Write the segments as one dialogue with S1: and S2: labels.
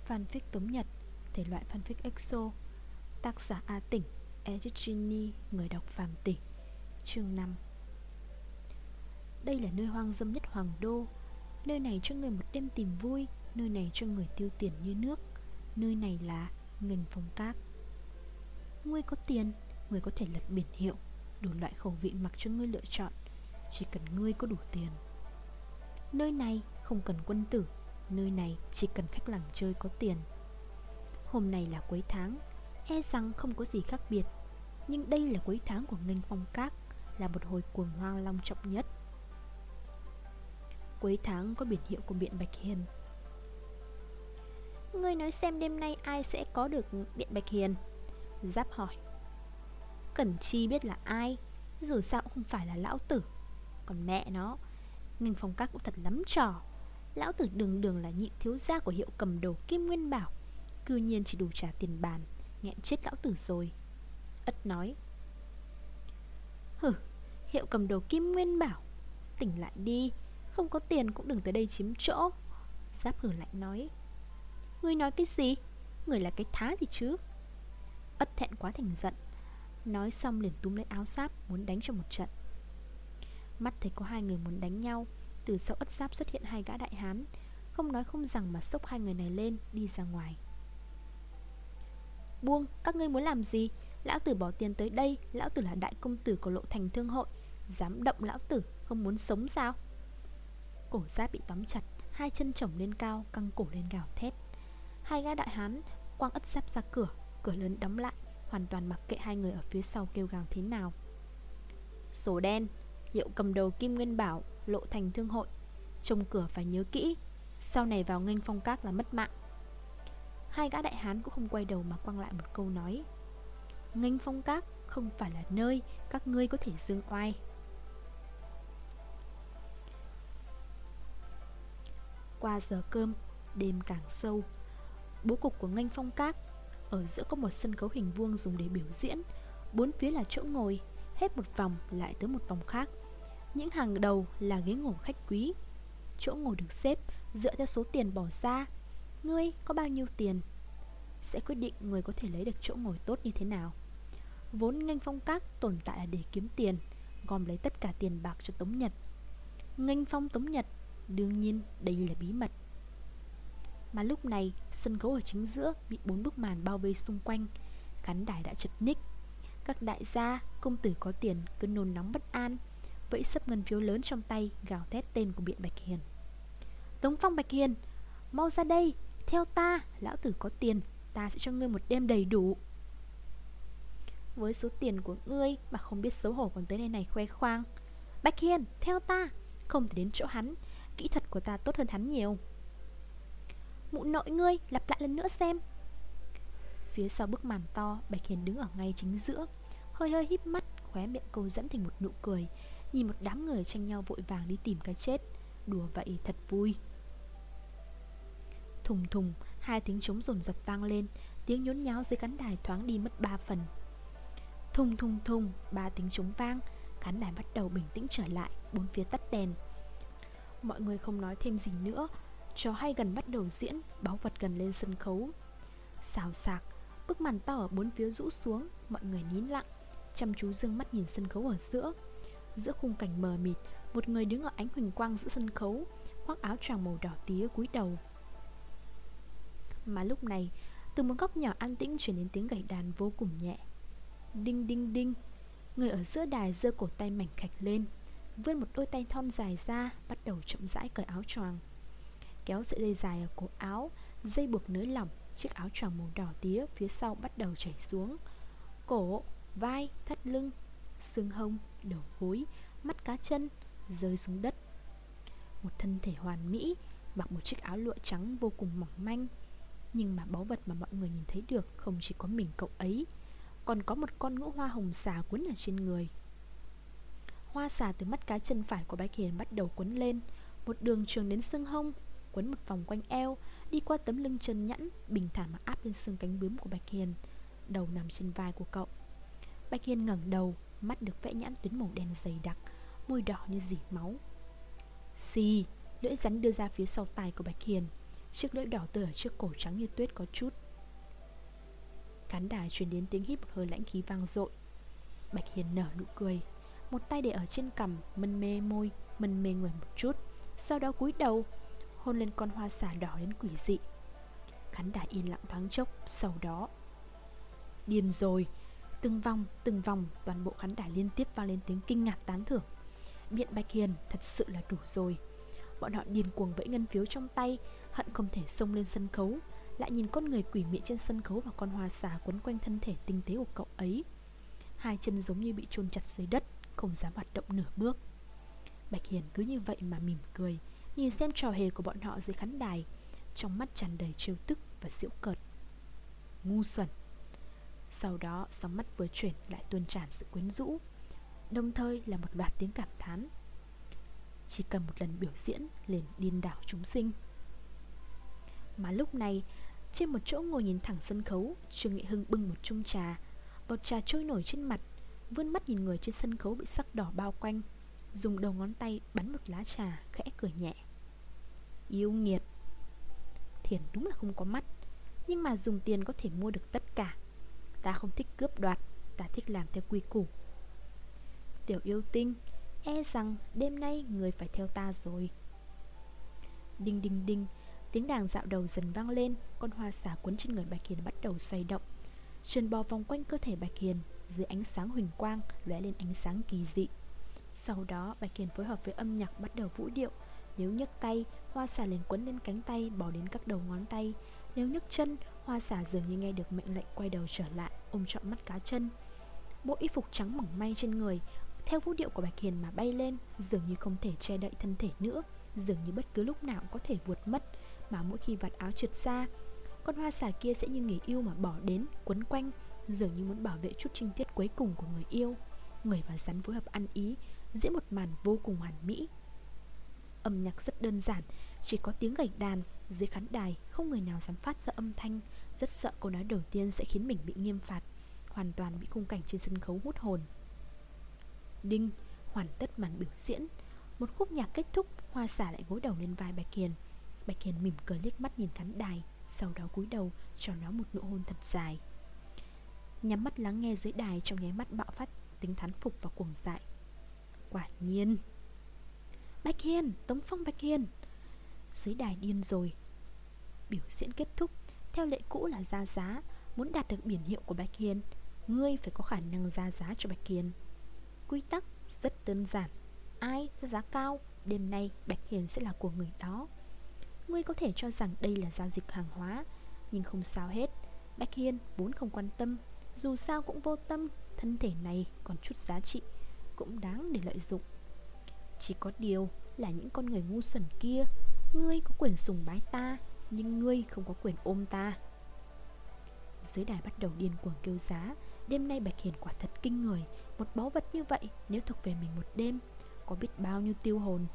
S1: Fanfic Tống Nhật, thể loại fanfic EXO. Tác giả A Tỉnh, Edit Genie, người đọc Phàm Tỷ. Chương 5. Đây là nơi hoang dâm nhất Hoàng Đô. Nơi này cho người một đêm tìm vui, nơi này cho người tiêu tiền như nước. Nơi này là Nghênh Phong Các. Ngươi có tiền, ngươi có thể lật biển hiệu, đủ loại khẩu vị mặc cho ngươi lựa chọn, chỉ cần ngươi có đủ tiền. Nơi này không cần quân tử, nơi này chỉ cần khách làng chơi có tiền. Hôm nay là cuối tháng, e rằng không có gì khác biệt, nhưng đây là cuối tháng của Nghênh Phong Các, là một hồi cuồng hoang long trọng nhất. Cuối tháng có biển hiệu của Biện Bạch Hiền. Ngươi nói xem đêm nay ai sẽ có được Biện Bạch Hiền? Giáp hỏi. Cẩn Chi biết là ai, dù sao cũng không phải là lão tử. Còn mẹ nó, Nghênh Phong Các cũng thật lắm trò. Lão tử đường đường là nhị thiếu gia của hiệu cầm đồ Kim Nguyên Bảo, cư nhiên chỉ đủ trả tiền bàn, nghẹn chết lão tử rồi. Ất nói. Hừ, hiệu cầm đồ Kim Nguyên Bảo, tỉnh lại đi, không có tiền cũng đừng tới đây chiếm chỗ. Giáp hử lạnh nói. Ngươi nói cái gì? Ngươi là cái thá gì chứ? Ất thẹn quá thành giận, nói xong liền túm lấy áo Giáp muốn đánh cho một trận. Mắt thấy có hai người muốn đánh nhau, từ sau Ất Giáp xuất hiện hai gã đại hán, không nói không rằng mà xốc hai người này lên đi ra ngoài. Buông, các ngươi muốn làm gì? Lão tử bỏ tiền tới đây, lão tử là đại công tử của Lộ Thành Thương Hội, dám động lão tử, không muốn sống sao? Cổ Giáp bị tóm chặt, hai chân chổng lên cao, căng cổ lên gào thét. Hai gã đại hán quăng Ất Giáp ra cửa, cửa lớn đóng lại, hoàn toàn mặc kệ hai người ở phía sau kêu gào thế nào. Sổ đen, hiệu cầm đầu Kim Nguyên Bảo, Lộ Thành Thương Hội, trông cửa phải nhớ kỹ, sau này vào Nghênh Phong Các là mất mạng. Hai gã đại hán cũng không quay đầu mà quăng lại một câu nói. Nghênh Phong Các không phải là nơi các ngươi có thể dương oai. Qua giờ cơm, đêm càng sâu. Bố cục của Nghênh Phong Các, ở giữa có một sân khấu hình vuông dùng để biểu diễn, bốn phía là chỗ ngồi, hết một vòng lại tới một vòng khác. Những hàng đầu là ghế ngồi khách quý. Chỗ ngồi được xếp dựa theo số tiền bỏ ra. Ngươi có bao nhiêu tiền sẽ quyết định người có thể lấy được chỗ ngồi tốt như thế nào. Vốn Nghênh Phong Các tồn tại là để kiếm tiền, gom lấy tất cả tiền bạc cho Tống Nhật. Nghênh Phong Tống Nhật, đương nhiên đây là bí mật. Mà lúc này sân khấu ở chính giữa bị bốn bức màn bao vây xung quanh, khán đài đã chật ních. Các đại gia, công tử có tiền cứ nôn nóng bất an, vẫy sấp ngân phiếu lớn trong tay, gào thét tên của Biện Bạch Hiền. Tống Phong Bạch Hiền, mau ra đây, theo ta, lão tử có tiền, ta sẽ cho ngươi một đêm đầy đủ. Với số tiền của ngươi mà không biết xấu hổ còn tới nơi này khoe khoang. Bạch Hiền, theo ta, không thể đến chỗ hắn, kỹ thuật của ta tốt hơn hắn nhiều. Mụ nội ngươi, lặp lại lần nữa xem. Phía sau bức màn to, Bạch Hiền đứng ở ngay chính giữa, hơi hơi híp mắt, khóe miệng câu dẫn thành một nụ cười, nhìn một đám người tranh nhau vội vàng đi tìm cái chết. Đùa vậy thật vui. Thùng thùng, hai tiếng trống dồn dập vang lên, tiếng nhốn nháo dưới khán đài thoáng đi mất 3 phần. Thùng thùng thùng, 3 tiếng trống vang, khán đài bắt đầu bình tĩnh trở lại, bốn phía tắt đèn. Mọi người không nói thêm gì nữa. Trò hay gần bắt đầu diễn, báu vật gần lên sân khấu. Xào xạc, bức màn to ở bốn phía rũ xuống, mọi người nín lặng, chăm chú dương mắt nhìn sân khấu ở giữa. Giữa khung cảnh mờ mịt, một người đứng ở ánh huỳnh quang giữa sân khấu, khoác áo choàng màu đỏ tía cúi đầu. Mà lúc này, từ một góc nhỏ an tĩnh truyền đến tiếng gảy đàn vô cùng nhẹ. Đinh đinh đinh. Người ở giữa đài giơ cổ tay mảnh khạch lên, vươn một đôi tay thon dài ra, bắt đầu chậm rãi cởi áo choàng. Kéo sợi dây dài ở cổ áo, dây buộc nới lỏng, chiếc áo choàng màu đỏ tía phía sau bắt đầu chảy xuống. Cổ, vai, thắt lưng, xương hông, đầu gối, mắt cá chân rơi xuống đất. Một thân thể hoàn mỹ, mặc một chiếc áo lụa trắng vô cùng mỏng manh. Nhưng mà báu vật mà mọi người nhìn thấy được không chỉ có mình cậu ấy, còn có một con ngũ hoa hồng xà quấn ở trên người. Hoa xà từ mắt cá chân phải của Bạch Hiền bắt đầu quấn lên, một đường trường đến xương hông, quấn một vòng quanh eo, đi qua tấm lưng chân nhẵn, bình thản mà áp lên xương cánh bướm của Bạch Hiền, đầu nằm trên vai của cậu. Bạch Hiền ngẩng đầu, mắt được vẽ nhãn tuyến màu đen dày đặc, môi đỏ như dỉ máu. Xì, lưỡi rắn đưa ra phía sau tai của Bạch Hiền, chiếc lưỡi đỏ tươi ở trước cổ trắng như tuyết có chút. Khán đài truyền đến tiếng hít một hơi lãnh khí vang dội. Bạch Hiền nở nụ cười, một tay để ở trên cằm, mân mê môi, mân mê người một chút, sau đó cúi đầu hôn lên con hoa xà đỏ đến quỷ dị. Khán đài yên lặng thoáng chốc, sau đó điên rồi. Từng vòng, toàn bộ khán đài liên tiếp vang lên tiếng kinh ngạc tán thưởng. Biện Bạch Hiền thật sự là đủ rồi. Bọn họ điên cuồng vẫy ngân phiếu trong tay, hận không thể xông lên sân khấu, lại nhìn con người quỷ mị trên sân khấu và con hoa xà quấn quanh thân thể tinh tế của cậu ấy. Hai chân giống như bị chôn chặt dưới đất, không dám hoạt động nửa bước. Bạch Hiền cứ như vậy mà mỉm cười, nhìn xem trò hề của bọn họ dưới khán đài, trong mắt tràn đầy trêu tức và giễu cợt. Ngu xuẩn. Sau đó sóng mắt vừa chuyển lại tuôn tràn sự quyến rũ, đồng thời là một loạt tiếng cảm thán. Chỉ cần một lần biểu diễn liền điên đảo chúng sinh. Mà lúc này, trên một chỗ ngồi nhìn thẳng sân khấu, Trương Nghị Hưng bưng một chung trà, bọt trà trôi nổi trên mặt, vươn mắt nhìn người trên sân khấu bị sắc đỏ bao quanh, dùng đầu ngón tay bắn một lá trà, khẽ cười nhẹ. Yêu nghiệt. Thiền đúng là không có mắt, nhưng mà dùng tiền có thể mua được tất cả. Ta không thích cướp đoạt, ta thích làm theo quy củ. Tiểu yêu tinh, e rằng đêm nay người phải theo ta rồi. Đinh đinh đinh, tiếng đàn dạo đầu dần vang lên. Con hoa xà quấn trên người Bạch Hiền bắt đầu xoay động, trườn bò vòng quanh cơ thể Bạch Hiền, dưới ánh sáng huỳnh quang lóe lên ánh sáng kỳ dị. Sau đó Bạch Hiền phối hợp với âm nhạc bắt đầu vũ điệu. Nếu nhấc tay, hoa xà liền quấn lên cánh tay, bò đến các đầu ngón tay. Nếu nhấc chân, hoa xà dường như nghe được mệnh lệnh quay đầu trở lại, ôm trọn mắt cá chân. Bộ y phục trắng mỏng manh trên người theo vũ điệu của Bạch Hiền mà bay lên, dường như không thể che đậy thân thể nữa, dường như bất cứ lúc nào cũng có thể vụt mất. Mà mỗi khi vạt áo trượt ra, con hoa xà kia sẽ như người yêu mà bỏ đến, quấn quanh, dường như muốn bảo vệ chút trinh tiết cuối cùng của người yêu. Người và rắn phối hợp ăn ý, diễn một màn vô cùng hoàn mỹ. Âm nhạc rất đơn giản, chỉ có tiếng gảy đàn. Dưới khán đài không người nào dám phát ra âm thanh, rất sợ câu nói đầu tiên sẽ khiến mình bị nghiêm phạt, hoàn toàn bị khung cảnh trên sân khấu hút hồn. Đinh, hoàn tất màn biểu diễn. Một khúc nhạc kết thúc, hoa xà lại gối đầu lên vai Bạch Hiền. Bạch Hiền mỉm cười liếc mắt nhìn khán đài, sau đó cúi đầu cho nó một nụ hôn thật dài. Nhắm mắt lắng nghe dưới đài, trong nháy mắt bạo phát tính thán phục và cuồng dại. Quả nhiên. Bạch Hiền, Tống Phong Bạch Hiền. Dưới đài điên rồi. Biểu diễn kết thúc, theo lệ cũ là ra giá. Muốn đạt được biển hiệu của Bạch Hiền, ngươi phải có khả năng ra giá cho Bạch Hiền. Quy tắc rất đơn giản, ai ra giá cao, đêm nay Bạch Hiền sẽ là của người đó. Ngươi có thể cho rằng đây là giao dịch hàng hóa, nhưng không sao hết. Bạch Hiền vốn không quan tâm, dù sao cũng vô tâm. Thân thể này còn chút giá trị, cũng đáng để lợi dụng. Chỉ có điều là những con người ngu xuẩn kia. Ngươi có quyền sùng bái ta, nhưng ngươi không có quyền ôm ta. Dưới đài bắt đầu điên cuồng kêu giá. Đêm nay Bạch Hiền quả thật kinh người. Một báu vật như vậy nếu thuộc về mình một đêm, có biết bao nhiêu tiêu hồn.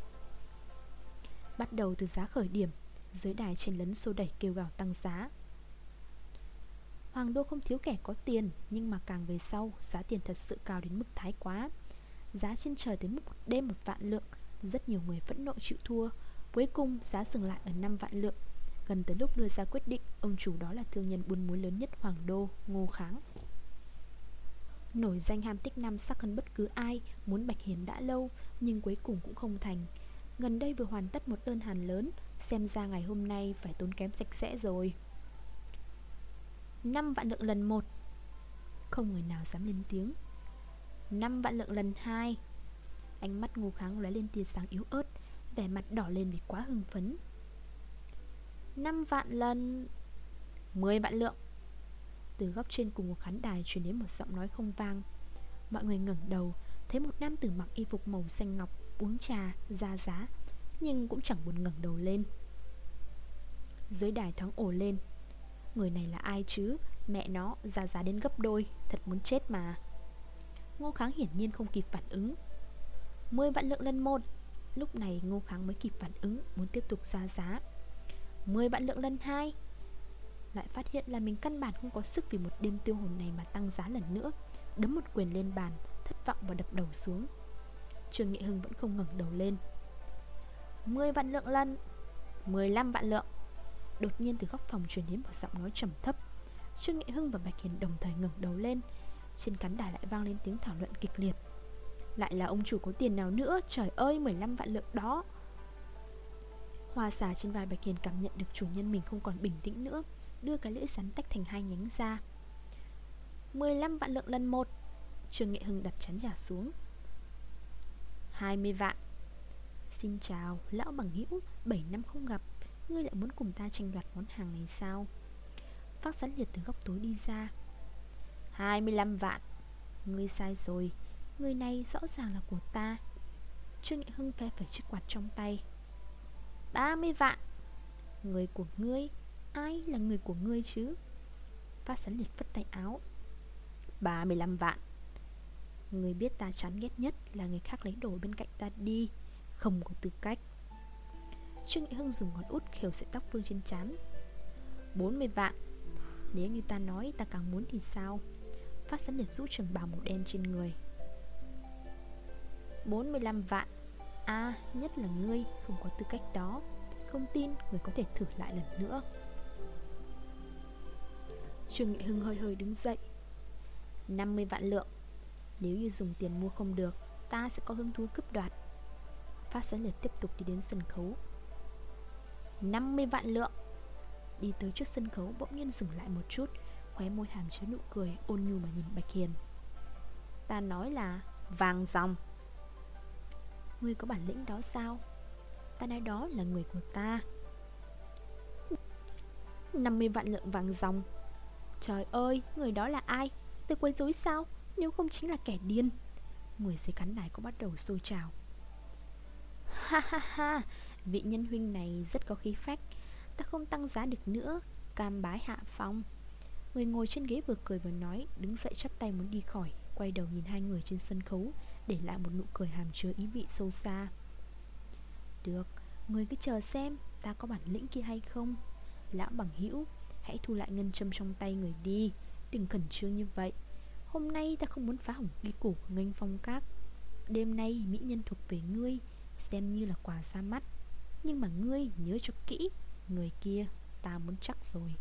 S1: Bắt đầu từ giá khởi điểm, dưới đài chen lấn xô đẩy kêu gào tăng giá. Hoàng đô không thiếu kẻ có tiền, nhưng mà càng về sau, giá tiền thật sự cao đến mức thái quá. Giá trên trời tới mức một đêm 1 vạn lượng. Rất nhiều người phẫn nộ chịu thua. Cuối cùng giá dừng lại ở 5 vạn lượng. Gần tới lúc đưa ra quyết định, ông chủ đó là thương nhân buôn muối lớn nhất Hoàng đô, Ngô Kháng. Nổi danh ham tích nam sắc hơn bất cứ ai, muốn Bạch Hiền đã lâu, nhưng cuối cùng cũng không thành. Gần đây vừa hoàn tất một đơn hàng lớn, xem ra ngày hôm nay phải tốn kém sạch sẽ rồi. 5 vạn lượng lần 1. Không người nào dám lên tiếng. 5 vạn lượng lần 2. Ánh mắt Ngô Kháng lóe lên tia sáng yếu ớt, vẻ mặt đỏ lên vì quá hưng phấn. 5 vạn lần 10 vạn lượng. Từ góc trên cùng một khán đài truyền đến một giọng nói không vang. Mọi người ngẩng đầu, thấy một nam tử mặc y phục màu xanh ngọc uống trà, ra giá, nhưng cũng chẳng buồn ngẩng đầu lên. Dưới đài thoáng ồ lên. Người này là ai chứ? Mẹ nó, ra giá đến gấp đôi, thật muốn chết mà. Ngô Kháng hiển nhiên không kịp phản ứng. 10 vạn lượng lần 1. Lúc này Ngô Kháng mới kịp phản ứng, muốn tiếp tục ra giá. 10 vạn lượng lần 2. Lại phát hiện là mình căn bản không có sức vì một đêm tiêu hồn này mà tăng giá lần nữa. Đấm một quyền lên bàn, thất vọng và đập đầu xuống. Trương Nghệ Hưng vẫn không ngẩng đầu lên. 10 vạn lượng lần 15 vạn lượng. Đột nhiên từ góc phòng truyền đến một giọng nói trầm thấp. Trương Nghệ Hưng và Bạch Hiền đồng thời ngẩng đầu lên. Trên khán đài lại vang lên tiếng thảo luận kịch liệt. Lại là ông chủ có tiền nào nữa, trời ơi, 15 vạn lượng đó. Hoa xà trên vai Bạch Hiền cảm nhận được chủ nhân mình không còn bình tĩnh nữa, đưa cái lưỡi rắn tách thành hai nhánh ra. 15 vạn lượng lần 1. Trương Nghệ Hưng đặt chén trà xuống. 20 vạn. Xin chào, lão bằng hữu, 7 năm không gặp, ngươi lại muốn cùng ta tranh đoạt món hàng này sao? Phác Sán Liệt từ góc tối đi ra. 25 vạn. Ngươi sai rồi, người này rõ ràng là của ta. Trương Nghệ Hưng phe phải chiếc quạt trong tay. 30 vạn. Người của ngươi? Ai là người của ngươi chứ? Phác Sán Liệt phất tay áo. 35 vạn. Người biết ta chán ghét nhất là người khác lấy đồ bên cạnh ta đi, không có tư cách. Trương Nghệ Hưng dùng ngón út khều sợi tóc vương trên trán. 40 vạn. Nếu như ta nói ta càng muốn thì sao? Phác Sán Liệt rũ trường bào màu đen trên người. 45 vạn. Nhất là ngươi không có tư cách đó. Không tin người có thể thử lại lần nữa. Trương Nghệ Hưng hơi hơi đứng dậy. 50 vạn lượng. Nếu như dùng tiền mua không được, ta sẽ có hứng thú cướp đoạt. Phác Sán Liệt tiếp tục đi đến sân khấu. 50 vạn lượng. Đi tới trước sân khấu bỗng nhiên dừng lại một chút, khóe môi hàm chứa nụ cười ôn nhu mà nhìn Bạch Hiền. Ta nói là vàng ròng. Ngươi có bản lĩnh đó sao? Ta nói đó là người của ta. 50 vạn lượng vàng ròng. Trời ơi, người đó là ai? Tôi quấy rối sao? Nếu không chính là kẻ điên. Người dưới khán đài cũng bắt đầu sôi trào. Ha ha ha, vị nhân huynh này rất có khí phách. Ta không tăng giá được nữa, cam bái hạ phong. Người ngồi trên ghế vừa cười vừa nói, đứng dậy chắp tay muốn đi khỏi, quay đầu nhìn hai người trên sân khấu, để lại một nụ cười hàm chứa ý vị sâu xa. Được, người cứ chờ xem ta có bản lĩnh kia hay không. Lão bằng hữu, hãy thu lại ngân châm trong tay người đi, đừng khẩn trương như vậy. Hôm nay ta không muốn phá hỏng quy củ của Nghênh Phong Các. Đêm nay mỹ nhân thuộc về ngươi, xem như là quà ra mắt. Nhưng mà ngươi nhớ cho kỹ, người kia ta muốn chắc rồi.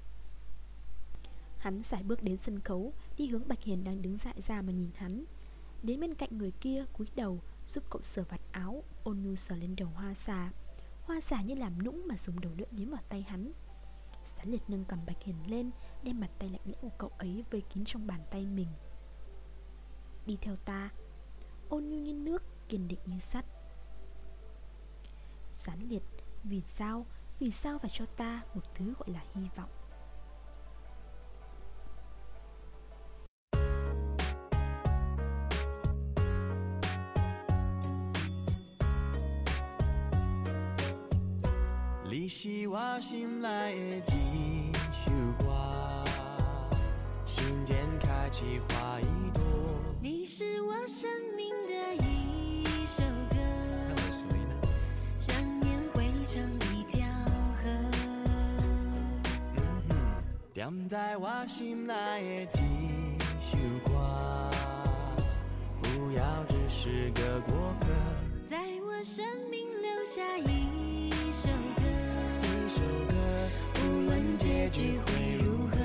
S1: Hắn sải bước đến sân khấu, đi hướng Bạch Hiền đang đứng dại ra mà nhìn hắn. Đến bên cạnh người kia, cúi đầu giúp cậu sờ vạt áo, ôn nhu sờ lên đầu Hoa xà. Hoa xà như làm nũng mà dùng đầu lưỡi liếm vào tay hắn. Sán Liệt nâng cầm Bạch Hiền lên, đem bàn tay lạnh lẽo của cậu ấy vây kín trong bàn tay mình. Đi theo ta. Ôn nhu như nước, kiên định như sắt. Sán Liệt, vì sao phải cho ta một thứ gọi là hy vọng?
S2: 你是我心内的一束光，心间开启花一朵。
S3: 你是我生命的一首歌，想念汇成一条河。
S2: 点在我心内的一束光，不要只是个过客，
S3: 在我生命留下一首歌。无论结局会如何，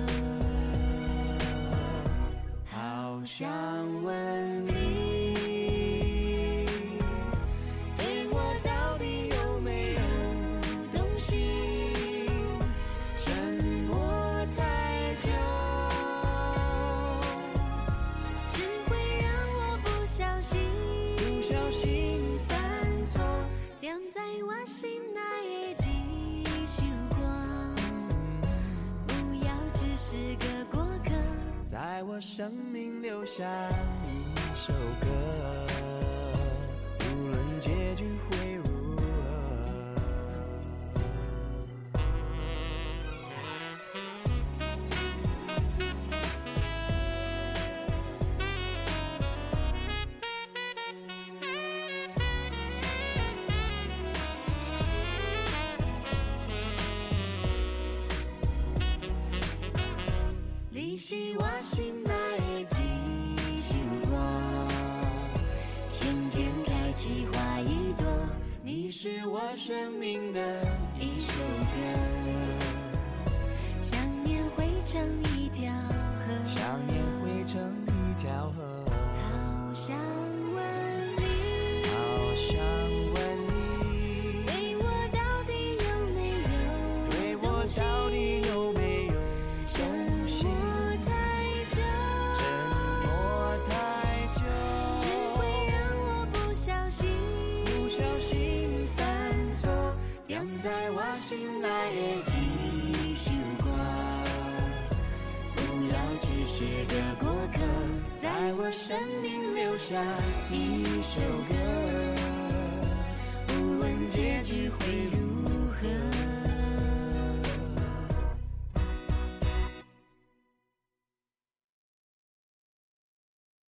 S3: 好想问你，对我到底有没有动心？沉默太久，只会让我不小心犯错，点在我心内。
S2: 在我生命留下一首歌，无论结局会如何。
S3: 你是我心内的一束光，心间开启花一朵。你是我
S2: 生命的
S3: 一首歌，想念汇成一条河，
S2: 想念汇成一条河。
S3: 好想问你，
S2: 好想问你，
S3: 对我到底有没有
S2: 对我到底有没有
S3: 沉默太久，
S2: 沉默太久，
S3: 只会让我不小心
S2: 犯错，让在我心内的一首歌，不要只是个过客，在我生命留下一首歌，不问结局会如何。